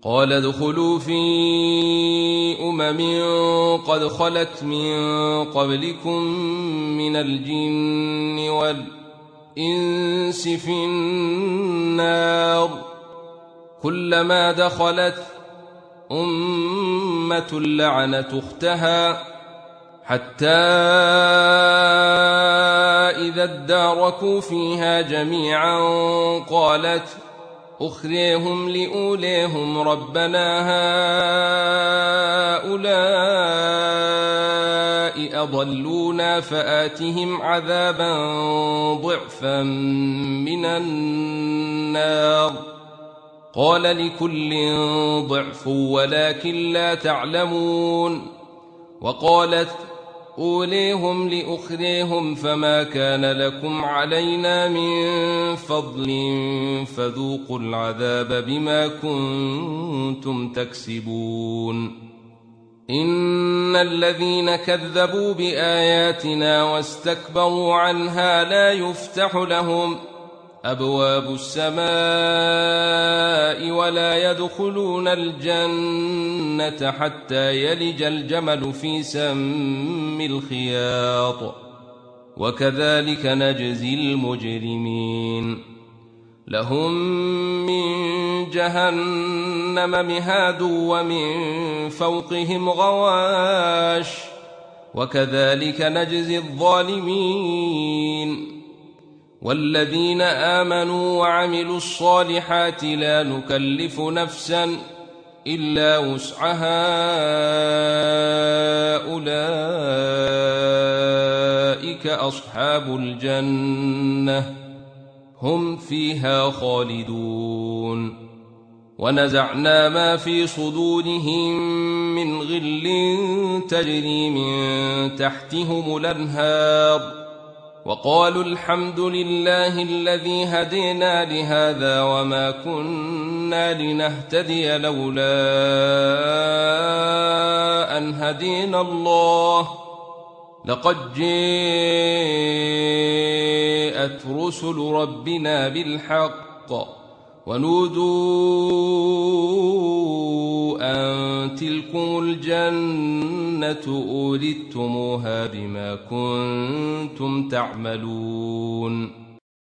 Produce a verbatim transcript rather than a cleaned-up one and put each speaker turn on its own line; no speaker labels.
قال ادخلوا في أمم قد خلت من قبلكم من الجن والإنس في النار كلما دخلت أمة لعنت أختها حتى إذا اداركوا فيها جميعا قالت أخريهم لأوليهم ربنا هؤلاء أضلونا فآتهم عذابا ضعفا من النار قال لكل ضعف ولكن لا تعلمون وقالت أوليهم لأخريهم فما كان لكم علينا من فضل فذوقوا العذاب بما كنتم تكسبون إن الذين كذبوا بآياتنا واستكبروا عنها لا يفتح لهم أبواب السماء ولا يدخلون الجنة حتى يلج الجمل في سم الخياط وكذلك نجزي المجرمين لهم من جهنم مهاد ومن فوقهم غواش وكذلك نجزي الظالمين والذين آمنوا وعملوا الصالحات لا نكلف نفسا إلا وسعها أولئك أصحاب الجنة هم فيها خالدون ونزعنا ما في صدورهم من غل تجري من تحتهم الأنهار وقالوا الحمد لله الذي هدينا لهذا وما كنا لنهتدي لولا أن هدينا الله لقد جاءت رسل ربنا بالحق ونودوا أن تلكم الجنة أورثتموها بما كنتم تعملون